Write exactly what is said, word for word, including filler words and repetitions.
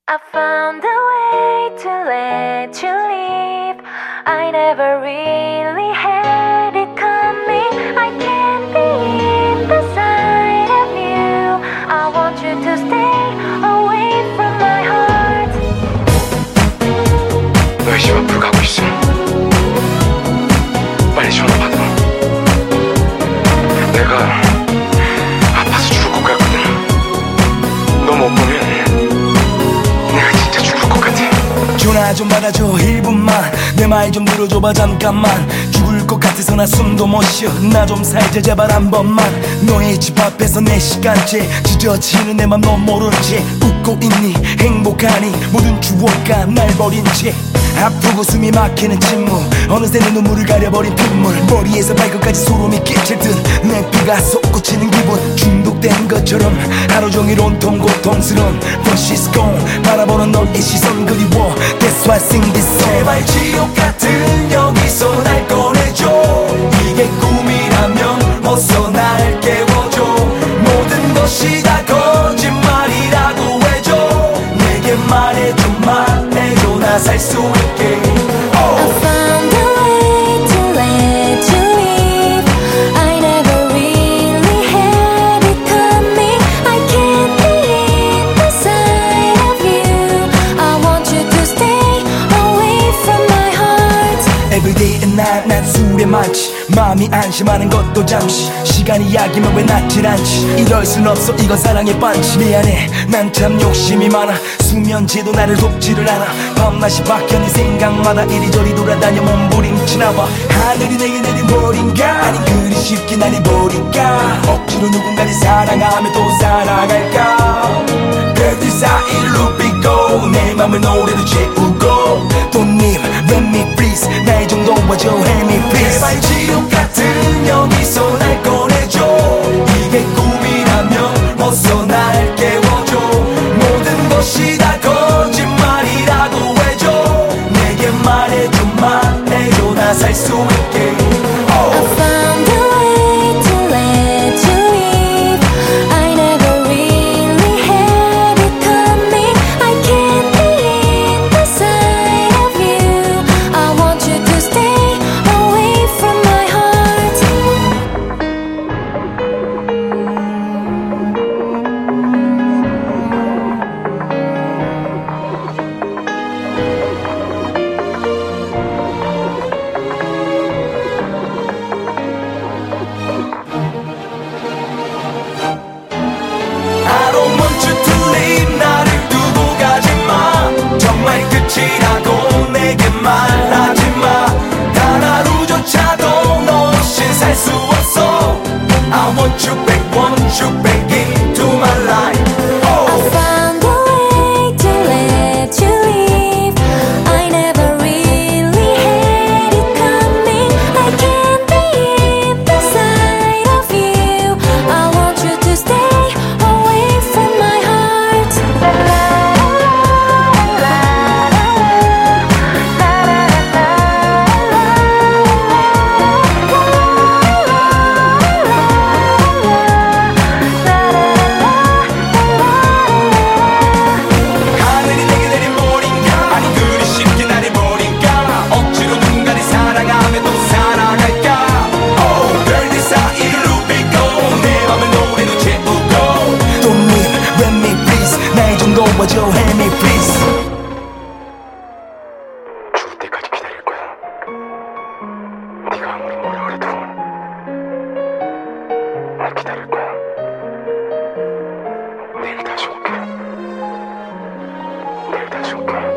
I found a way to let you leave. I never really had it coming. I can't be in the side of you. I want you to stay away from my heart. 너의 집 앞으로 가고 있어. 빨리 전화 받아. 내가 아파서 죽을 것 같거든. 너 못 보면 내가 진짜 죽을 것 같아. 전화 좀 받아줘 일 분만. 내 말 좀 들어줘봐 잠깐만. 죽을 것 같아서 나 숨도 못 쉬어. 나 좀 살자 제발 한 번만. 너의 집 앞에서 내 시간째 찢어지는 내 맘 넌 모른 채 웃고 있니 행복하니 모든 추억과 날 버린 채 아프고 숨이 막히는 침묵. 어느새 내 눈물을 가려버린 핏물. 머리에서 발끝까지 소름이 끼칠 듯 내 피가 솟구치는 기분. 중독된 것처럼 하루 종일 온통 고통스러운 But she's gone. 바라보는 너의 시선 그리워. That's why I sing this song. 제발 지옥 같은 여기서 날 꺼내줘. 이게 꿈이라면 어서 날 깨워줘. 모든 것이 다 거짓말이라고 해줘. 내게 말해줘 말해줘 나 살 수 있게. I found a way to let you leave. I never really had it coming. I can't be in the side of you. I want you to stay away from my heart. Everyday and night 난 술에 많지. 마음이 안심하는 것도 잠시. 시간이 약이면 왜 낫질 않지. 이럴 순 없어 이건 사랑의 반지. 미안해 난 참 욕심이 많아. 수면제도 나를 돕지를 않아. 밤낮이 바뀌어 네 생각마다 이리저리 돌아다녀 몸부림치나봐. 하늘이 내게 내린 벌인가 아니 그리 쉽게 날 잊어버릴까. 억지로 누군가를 사랑하며 또 살아갈까. 별들 사이로 비고 내 맘을 노래로 채우고. 돈님 let me please 나의 정도 와줘 help me please. 제발 지옥 같은 여기서 날 꺼내줘. 이게 꿈이라면 어서 날 깨워줘. 모든 것이 다 거짓말이라고 해줘. 내게 말해줘 말해줘 나 살 수 있게. I found a way to let you leave. I never really had it coming. I can't be in the side of you. I want you to stay away from my heart. I don't want you to leave. 나를 두고 가지마. 정말 끝이라고 내게 말하지마. 단 하루조차도 너 없인 살 수 없어. I want you back, want you back into my life. I found a way to let you leave. I never really had it coming. I can't be in the side of you. I want you to stay away from my heart. La la la 하늘이 내게 내린 벌인가 아니 그리 쉽게 날 잊어버릴까. 억지로 누군가를 사랑하며 또 살아갈까. Oh, 별들 사이로 비고 내 맘을 노래로 채우고. 돈님 let me please 나의 정도 와줘 help me please. 죽을 때까지 기다릴 거야. 네가 아무리 뭐라 그래도 나 기다릴 거야. 내일 다시 올게. 내일 다시 올게.